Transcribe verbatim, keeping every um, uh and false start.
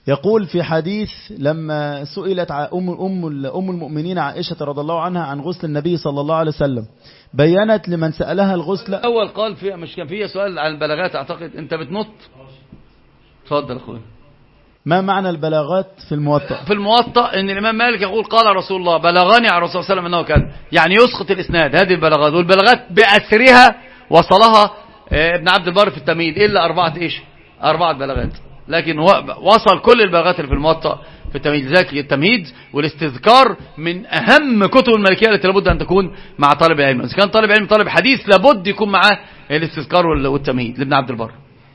يقول في حديث لما سئلت أم أم أم المؤمنين عائشة رضي الله عنها عن غسل النبي صلى الله عليه وسلم، بينت لمن سألها الغسل. أول قال في مش كان فيه سؤال عن البلاغات، أعتقد أنت بتنط. تفضل أخوي. ما معنى البلاغات في الموطأ؟ في الموطأ ان الامام مالك يقول قال رسول الله بلغني عن الرسول صلى الله عليه وسلم انه كان، يعني يسقط الاسناد. هذه البلاغات، والبلاغات باسرها وصلها ابن عبد البر في التمهيد الا اربعه ايش اربعه بلاغات، لكن وصل كل البلاغات اللي في الموطأ في التمهيد. ذاك التمهيد والاستذكار من اهم كتب المالكيه التي لابد ان تكون مع طالب العلم. اذا كان طالب علم طالب حديث لابد يكون معاه الاستذكار والتمهيد لابن عبد البر.